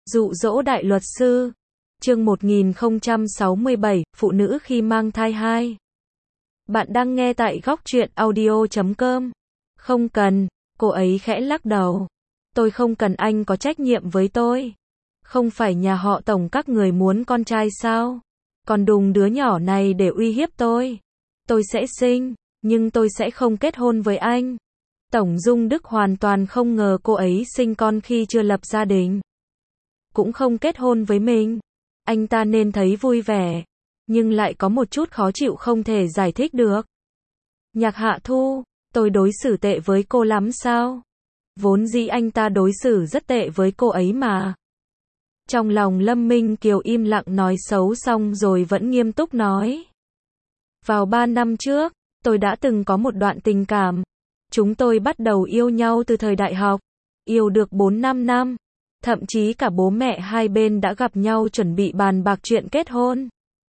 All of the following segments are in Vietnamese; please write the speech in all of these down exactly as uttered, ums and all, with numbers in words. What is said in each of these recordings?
Dụ dỗ đại luật sư. Chương một nghìn không trăm sáu mươi bảy, phụ nữ khi mang thai hai. Bạn đang nghe tại góc truyện audio chấm com. Không cần, cô ấy khẽ lắc đầu. Tôi không cần anh có trách nhiệm với tôi. Không phải nhà họ Tổng các người muốn con trai sao? Còn đùng đứa nhỏ này để uy hiếp tôi. Tôi sẽ sinh, nhưng tôi sẽ không kết hôn với anh. Tổng Dung Đức hoàn toàn không ngờ cô ấy sinh con khi chưa lập gia đình. Cũng không kết hôn với mình. Anh ta nên thấy vui vẻ, nhưng lại có một chút khó chịu không thể giải thích được. Nhạc Hạ Thu, tôi đối xử tệ với cô lắm sao? Vốn dĩ anh ta đối xử rất tệ với cô ấy mà. Trong lòng Lâm Minh Kiều im lặng nói xấu xong rồi vẫn nghiêm túc nói. Vào ba năm trước, tôi đã từng có một đoạn tình cảm. Chúng tôi bắt đầu yêu nhau từ thời đại học. Yêu được bốn năm năm. Thậm chí cả bố mẹ hai bên đã gặp nhau chuẩn bị bàn bạc chuyện kết hôn.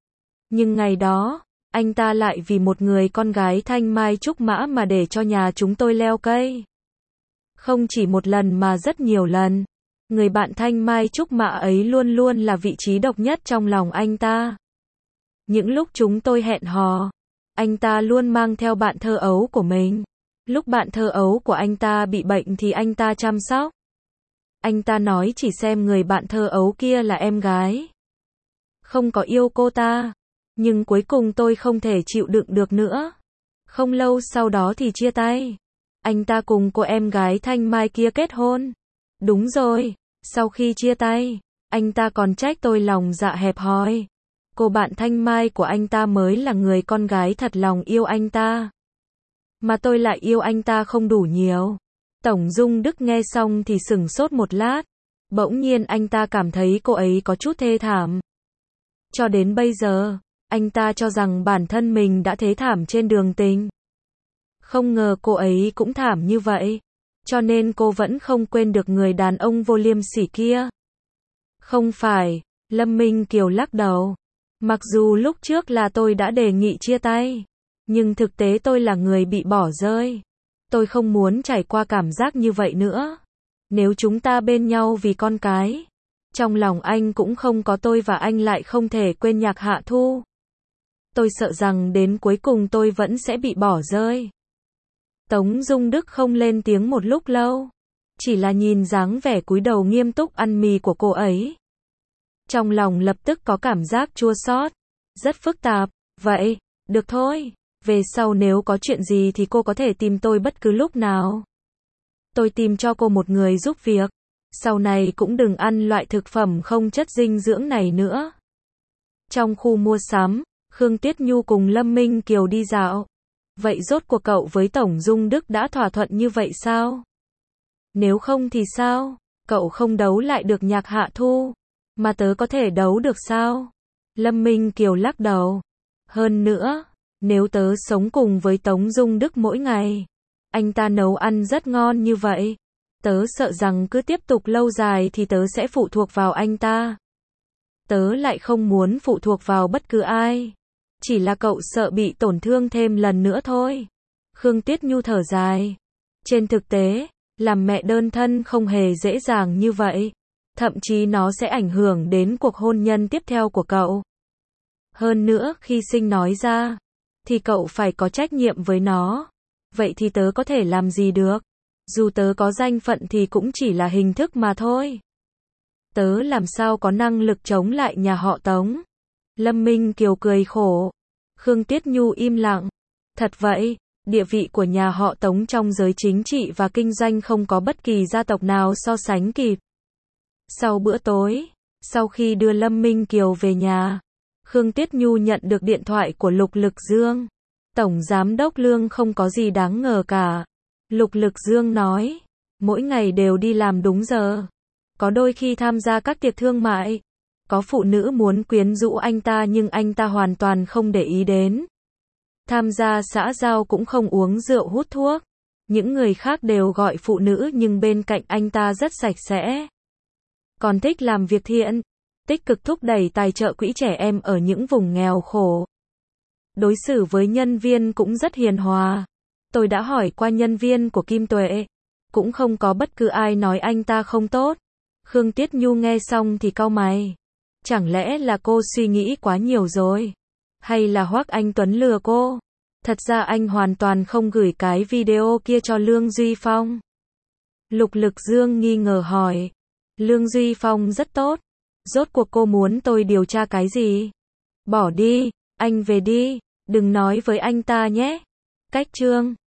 Nhưng ngày đó, anh ta lại vì một người con gái thanh mai trúc mã mà để cho nhà chúng tôi leo cây. Không chỉ một lần mà rất nhiều lần. Người bạn thanh mai trúc mã ấy luôn luôn là vị trí độc nhất trong lòng anh ta. Những lúc chúng tôi hẹn hò, anh ta luôn mang theo bạn thơ ấu của mình. Lúc bạn thơ ấu của anh ta bị bệnh thì anh ta chăm sóc. Anh ta nói chỉ xem người bạn thơ ấu kia là em gái. Không có yêu cô ta. Nhưng cuối cùng tôi không thể chịu đựng được nữa. Không lâu sau đó thì chia tay. Anh ta cùng cô em gái thanh mai kia kết hôn. Đúng rồi, sau khi chia tay, anh ta còn trách tôi lòng dạ hẹp hòi. Cô bạn thanh mai của anh ta mới là người con gái thật lòng yêu anh ta. Mà tôi lại yêu anh ta không đủ nhiều. Tổng Dung Đức nghe xong thì sửng sốt một lát. Bỗng nhiên anh ta cảm thấy cô ấy có chút thê thảm. Cho đến bây giờ, anh ta cho rằng bản thân mình đã thế thảm trên đường tình. Không ngờ cô ấy cũng thảm như vậy. Cho nên cô vẫn không quên được người đàn ông vô liêm sỉ kia. Không phải, Lâm Minh Kiều lắc đầu. Mặc dù lúc trước là tôi đã đề nghị chia tay. Nhưng thực tế tôi là người bị bỏ rơi. Tôi không muốn trải qua cảm giác như vậy nữa. Nếu chúng ta bên nhau vì con cái, trong lòng anh cũng không có tôi và anh lại không thể quên Nhạc Hạ Thu. Tôi sợ rằng đến cuối cùng tôi vẫn sẽ bị bỏ rơi. Tống Dung Đức không lên tiếng một lúc lâu. Chỉ là nhìn dáng vẻ cúi đầu nghiêm túc ăn mì của cô ấy. Trong lòng lập tức có cảm giác chua xót. Rất phức tạp. Vậy, được thôi. Về sau nếu có chuyện gì thì cô có thể tìm tôi bất cứ lúc nào. Tôi tìm cho cô một người giúp việc. Sau này cũng đừng ăn loại thực phẩm không chất dinh dưỡng này nữa. Trong khu mua sắm, Khương Tuyết Nhu cùng Lâm Minh Kiều đi dạo. Vậy rốt cuộc cậu với Tổng Dung Đức đã thỏa thuận như vậy sao? Nếu không thì sao? Cậu không đấu lại được Nhạc Hạ Thu. Mà tớ có thể đấu được sao? Lâm Minh Kiều lắc đầu. Hơn nữa, nếu tớ sống cùng với Tống Dung Đức mỗi ngày, anh ta nấu ăn rất ngon như vậy, tớ sợ rằng cứ tiếp tục lâu dài thì tớ sẽ phụ thuộc vào anh ta. Tớ lại không muốn phụ thuộc vào bất cứ ai. Chỉ là cậu sợ bị tổn thương thêm lần nữa thôi. Khương Tuyết Nhu thở dài. Trên thực tế, làm mẹ đơn thân không hề dễ dàng như vậy. Thậm chí nó sẽ ảnh hưởng đến cuộc hôn nhân tiếp theo của cậu. Hơn nữa khi sinh nói ra, thì cậu phải có trách nhiệm với nó. Vậy thì tớ có thể làm gì được? Dù tớ có danh phận thì cũng chỉ là hình thức mà thôi. Tớ làm sao có năng lực chống lại nhà họ Tống? Lâm Minh Kiều cười khổ. Khương Tuyết Nhu im lặng. Thật vậy, địa vị của nhà họ Tống trong giới chính trị và kinh doanh không có bất kỳ gia tộc nào so sánh kịp. Sau bữa tối, sau khi đưa Lâm Minh Kiều về nhà, Khương Tuyết Nhu nhận được điện thoại của Lục Lực Dương. Tổng Giám đốc Lương không có gì đáng ngờ cả. Lục Lực Dương nói, mỗi ngày đều đi làm đúng giờ. Có đôi khi tham gia các tiệc thương mại. Có phụ nữ muốn quyến rũ anh ta nhưng anh ta hoàn toàn không để ý đến. Tham gia xã giao cũng không uống rượu hút thuốc. Những người khác đều gọi phụ nữ nhưng bên cạnh anh ta rất sạch sẽ. Còn thích làm việc thiện. Tích cực thúc đẩy tài trợ quỹ trẻ em ở những vùng nghèo khổ. Đối xử với nhân viên cũng rất hiền hòa. Tôi đã hỏi qua nhân viên của Kim Tuệ. Cũng không có bất cứ ai nói anh ta không tốt. Khương Tiết Nhu nghe xong thì cau mày. Chẳng lẽ là cô suy nghĩ quá nhiều rồi? Hay là Hoắc Anh Tuấn lừa cô? Thật ra anh hoàn toàn không gửi cái video kia cho Lương Duy Phong. Lục Lực Dương nghi ngờ hỏi. Lương Duy Phong rất tốt. Rốt cuộc cô muốn tôi điều tra cái gì? Bỏ đi, anh về đi, đừng nói với anh ta nhé. Cách chương